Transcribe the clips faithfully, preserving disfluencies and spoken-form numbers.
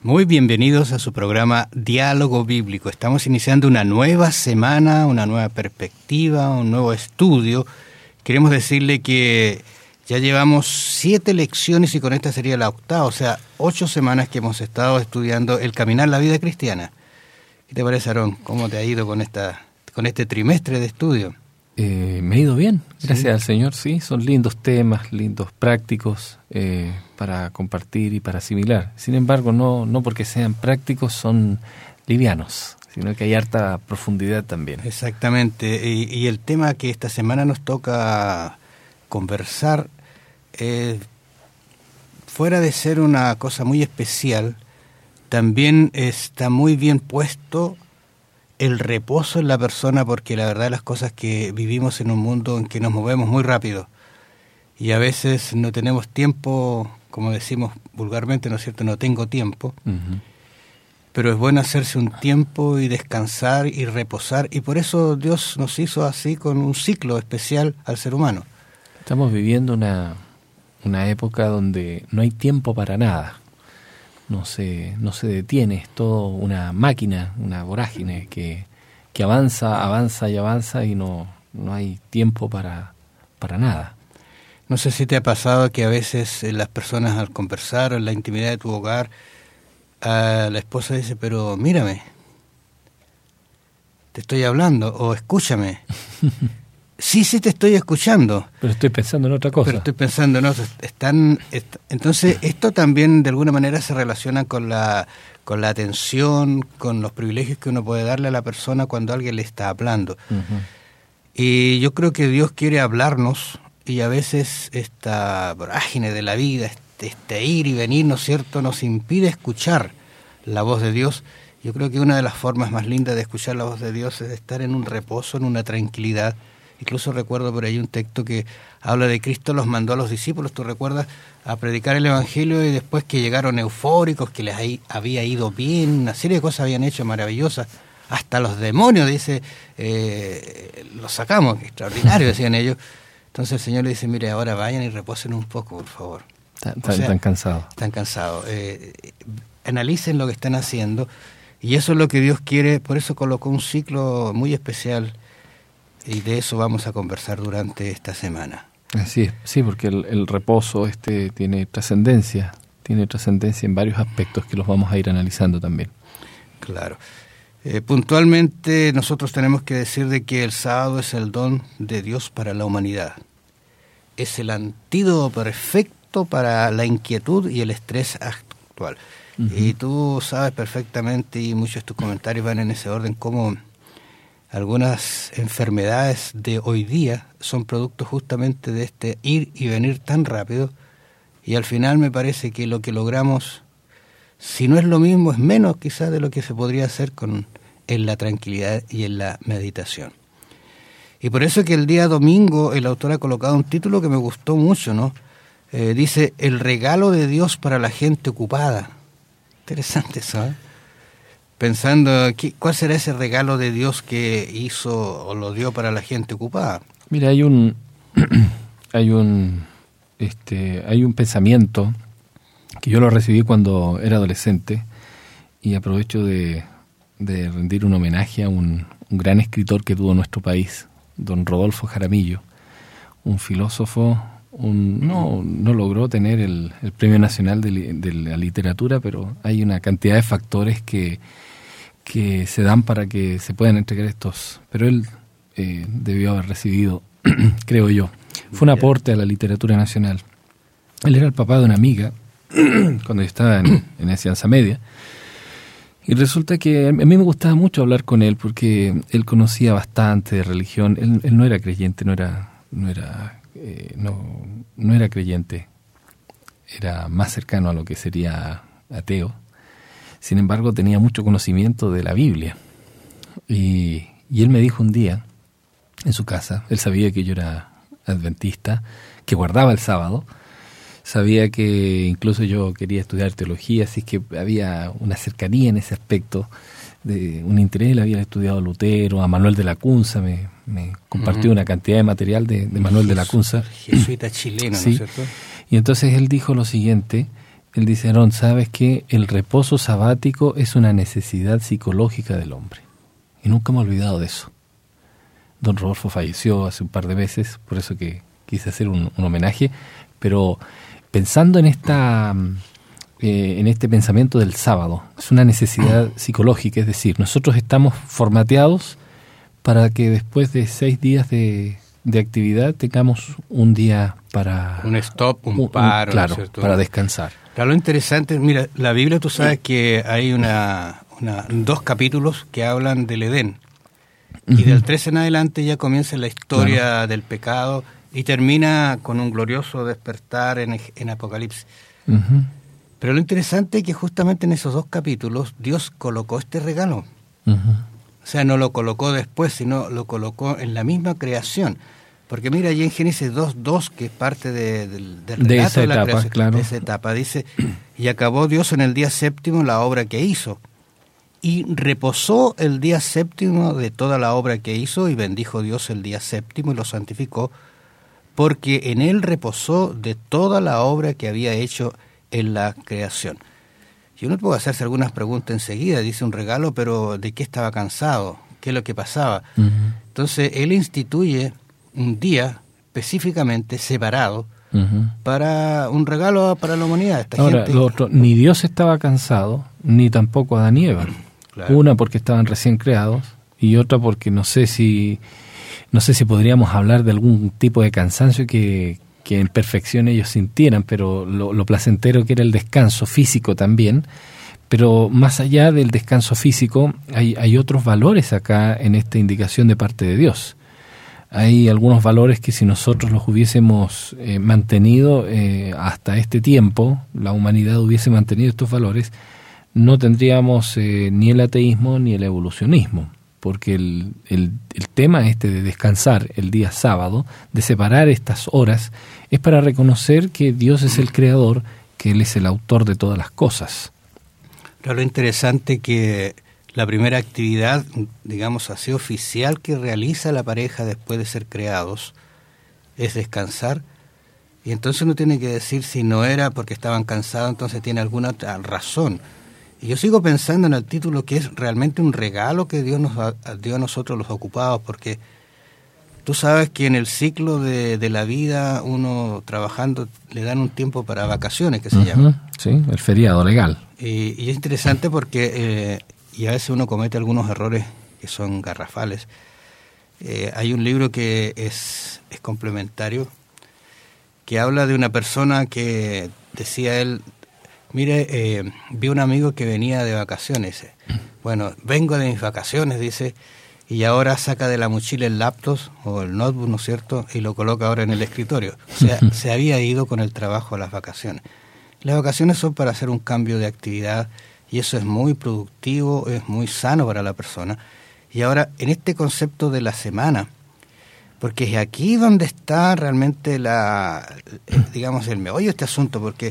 Muy bienvenidos a su programa Diálogo Bíblico. Estamos iniciando una nueva semana, una nueva perspectiva, un nuevo estudio. Queremos decirle que ya llevamos siete lecciones y con esta sería la octava, o sea, ocho semanas que hemos estado estudiando el caminar la vida cristiana. ¿Qué te parece, Aarón? ¿Cómo te ha ido con esta, con este trimestre de estudio? Eh, me ha ido bien, gracias ¿Sí? al Señor, sí, son lindos temas, lindos prácticos eh, para compartir y para asimilar. Sin embargo, no, no porque sean prácticos son livianos, sino que hay harta profundidad también. Exactamente, y, y el tema que esta semana nos toca conversar, eh, fuera de ser una cosa muy especial, también está muy bien puesto el reposo en la persona, porque la verdad las cosas que vivimos en un mundo en que nos movemos muy rápido y a veces no tenemos tiempo, como decimos vulgarmente, ¿no es cierto? No tengo tiempo, uh-huh. Pero es bueno hacerse un tiempo y descansar y reposar, y por eso Dios nos hizo así, con un ciclo especial al ser humano. Estamos viviendo una, una época donde no hay tiempo para nada. No se, no se detiene, es todo una máquina, una vorágine que, que avanza, avanza y avanza y no, no hay tiempo para, para nada. No sé si te ha pasado que a veces las personas al conversar en la intimidad de tu hogar, a la esposa dice, pero mírame, te estoy hablando, o escúchame. Sí, sí te estoy escuchando. Pero estoy pensando en otra cosa. Pero estoy pensando en otra. Están, est- entonces, esto también de alguna manera se relaciona con la, con la atención, con los privilegios que uno puede darle a la persona cuando alguien le está hablando. Uh-huh. Y yo creo que Dios quiere hablarnos, y a veces esta vorágine de la vida, este, este ir y venir, ¿no es cierto?, nos impide escuchar la voz de Dios. Yo creo que una de las formas más lindas de escuchar la voz de Dios es estar en un reposo, en una tranquilidad. Incluso recuerdo por ahí un texto que habla de Cristo los mandó a los discípulos, tú recuerdas, a predicar el Evangelio, y después que llegaron eufóricos, que les había ido bien, una serie de cosas habían hecho maravillosas, hasta los demonios, dice, eh, los sacamos, extraordinario, decían ellos. Entonces el Señor le dice, mire, ahora vayan y reposen un poco, por favor. Están, o sea, están cansados. Están cansados. Eh, analicen lo que están haciendo, y eso es lo que Dios quiere, por eso colocó un ciclo muy especial. Y de eso vamos a conversar durante esta semana. Así es, sí, porque el, el reposo este tiene trascendencia, tiene trascendencia en varios aspectos que los vamos a ir analizando también. Claro. Eh, puntualmente nosotros tenemos que decir de que el sábado es el don de Dios para la humanidad. Es el antídoto perfecto para la inquietud y el estrés actual. Uh-huh. Y tú sabes perfectamente, y muchos de tus comentarios van en ese orden, cómo algunas enfermedades de hoy día son producto justamente de este ir y venir tan rápido, y al final me parece que lo que logramos, si no es lo mismo, es menos quizás de lo que se podría hacer con, en la tranquilidad y en la meditación. Y por eso que el día domingo el autor ha colocado un título que me gustó mucho, ¿no? Eh, dice, el regalo de Dios para la gente ocupada. Interesante eso, ¿eh? Pensando, ¿cuál será ese regalo de Dios que hizo o lo dio para la gente ocupada? Mira, hay un hay un este hay un pensamiento que yo lo recibí cuando era adolescente, y aprovecho de, de rendir un homenaje a un, un gran escritor que tuvo nuestro país, don Rodolfo Jaramillo, un filósofo, un, no, no logró tener el, el Premio Nacional de, de la Literatura, pero hay una cantidad de factores que que se dan para que se puedan entregar estos, pero él eh, debió haber recibido, creo yo, fue un aporte a la literatura nacional. Él era el papá de una amiga cuando yo estaba en, en enseñanza media, y resulta que a mí me gustaba mucho hablar con él porque él conocía bastante de religión. Él, él no era creyente, no era no era eh, no, no era creyente, era más cercano a lo que sería ateo. Sin embargo, tenía mucho conocimiento de la Biblia. Y, y él me dijo un día, en su casa, él sabía que yo era adventista, que guardaba el sábado, sabía que incluso yo quería estudiar teología, así que había una cercanía en ese aspecto, de un interés. Él había estudiado a Lutero, a Manuel de la Cunza, me, me compartió uh-huh. una cantidad de material de, de Manuel Jesu, de la Cunza. Jesuita chileno, sí. ¿no es cierto? Y entonces él dijo lo siguiente, Él dice, Aarón, ¿sabes qué? El reposo sabático es una necesidad psicológica del hombre. Y nunca me he olvidado de eso. Don Rodolfo falleció hace un par de meses, por eso que quise hacer un, un homenaje, pero pensando en esta eh, en este pensamiento del sábado, es una necesidad psicológica, es decir, nosotros estamos formateados para que después de seis días de, de actividad tengamos un día para... Un stop, un, un paro. Claro, ¿no? Para descansar. Claro, lo interesante, mira, la Biblia, tú sabes que hay una, una dos capítulos que hablan del Edén. Uh-huh. Y del trece en adelante ya comienza la historia claro. del pecado y termina con un glorioso despertar en, en Apocalipsis. Uh-huh. Pero lo interesante es que justamente en esos dos capítulos Dios colocó este regalo. Uh-huh. O sea, no lo colocó después, sino lo colocó en la misma creación. Porque mira, allí en Génesis dos dos, que es parte de, de, del relato de esa de la etapa, creación, claro. de esa etapa, dice, y acabó Dios en el día séptimo la obra que hizo. Y reposó el día séptimo de toda la obra que hizo, y bendijo Dios el día séptimo y lo santificó, porque en él reposó de toda la obra que había hecho en la creación. Y uno puede hacerse algunas preguntas enseguida, dice un regalo, pero ¿de qué estaba cansado? ¿Qué es lo que pasaba? Uh-huh. Entonces, él instituye un día específicamente separado uh-huh. para un regalo para la humanidad. Esta Ahora, gente... lo otro, ni Dios estaba cansado, ni tampoco Adán y Eva. Claro. Una porque estaban recién creados y otra porque no sé si no sé si podríamos hablar de algún tipo de cansancio que, que en perfección ellos sintieran, pero lo, lo placentero que era el descanso físico también. Pero más allá del descanso físico, hay, hay otros valores acá en esta indicación de parte de Dios. Hay algunos valores que si nosotros los hubiésemos eh, mantenido eh, hasta este tiempo, la humanidad hubiese mantenido estos valores, no tendríamos eh, ni el ateísmo ni el evolucionismo, porque el, el, el tema este de descansar el día sábado, de separar estas horas, es para reconocer que Dios es el creador, que Él es el autor de todas las cosas. Claro, lo interesante que la primera actividad, digamos así, oficial que realiza la pareja después de ser creados es descansar. Y entonces uno tiene que decir si no era porque estaban cansados, entonces tiene alguna otra razón. Y yo sigo pensando en el título que es realmente un regalo que Dios nos dio a nosotros los ocupados, porque tú sabes que en el ciclo de, de la vida uno trabajando le dan un tiempo para vacaciones, que se uh-huh. llama. Sí, el feriado legal. Y, y es interesante porque... Eh, y a veces uno comete algunos errores que son garrafales. Eh, hay un libro que es, es complementario, que habla de una persona que decía él, mire, eh, vi un amigo que venía de vacaciones. Bueno, vengo de mis vacaciones, dice, y ahora saca de la mochila el laptop o el notebook, ¿no es cierto?, y lo coloca ahora en el escritorio. O sea, se había ido con el trabajo a las vacaciones. Las vacaciones son para hacer un cambio de actividad, y eso es muy productivo, es muy sano para la persona. Y ahora, en este concepto de la semana, porque es aquí donde está realmente la, digamos, el meollo de este asunto, porque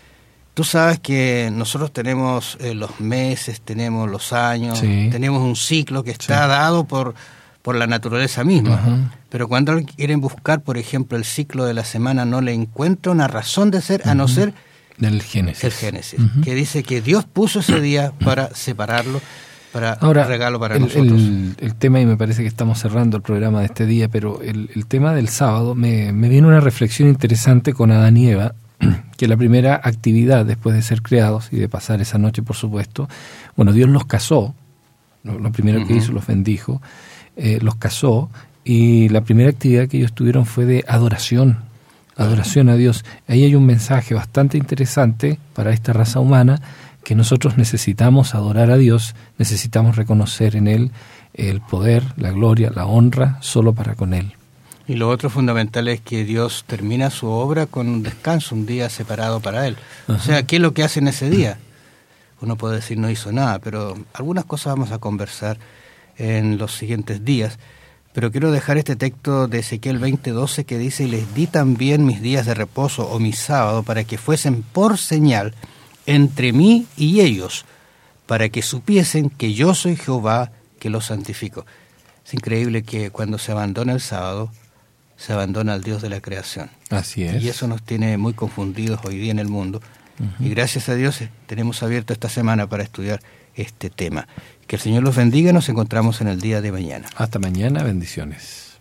tú sabes que nosotros tenemos eh, los meses, tenemos los años, sí. tenemos un ciclo que está sí. dado por, por la naturaleza misma. Uh-huh. Pero cuando quieren buscar, por ejemplo, el ciclo de la semana, no le encuentra una razón de ser, uh-huh. a no ser del Génesis. El Génesis, uh-huh. que dice que Dios puso ese día para separarlo, para Ahora, un regalo para el, nosotros. El, el tema, y me parece que estamos cerrando el programa de este día, pero el, el tema del sábado, me, me viene una reflexión interesante con Adán y Eva, que la primera actividad después de ser creados y de pasar esa noche, por supuesto, bueno, Dios los casó, lo, lo primero uh-huh. que hizo, los bendijo, eh, los casó, y la primera actividad que ellos tuvieron fue de adoración. Adoración a Dios. Ahí hay un mensaje bastante interesante para esta raza humana, que nosotros necesitamos adorar a Dios, necesitamos reconocer en Él el poder, la gloria, la honra, solo para con Él. Y lo otro fundamental es que Dios termina su obra con un descanso, un día separado para Él. Ajá. O sea, ¿qué es lo que hace en ese día? Uno puede decir no hizo nada, pero algunas cosas vamos a conversar en los siguientes días. Pero quiero dejar este texto de Ezequiel veinte doce que dice, y les di también mis días de reposo o mi sábado para que fuesen por señal entre mí y ellos, para que supiesen que yo soy Jehová que los santifico. Es increíble que cuando se abandona el sábado, se abandona al Dios de la creación. Así es. Y eso nos tiene muy confundidos hoy día en el mundo. Uh-huh. Y gracias a Dios eh, tenemos abierto esta semana para estudiar este tema. Que el Señor los bendiga, nos encontramos en el día de mañana. Hasta mañana, bendiciones.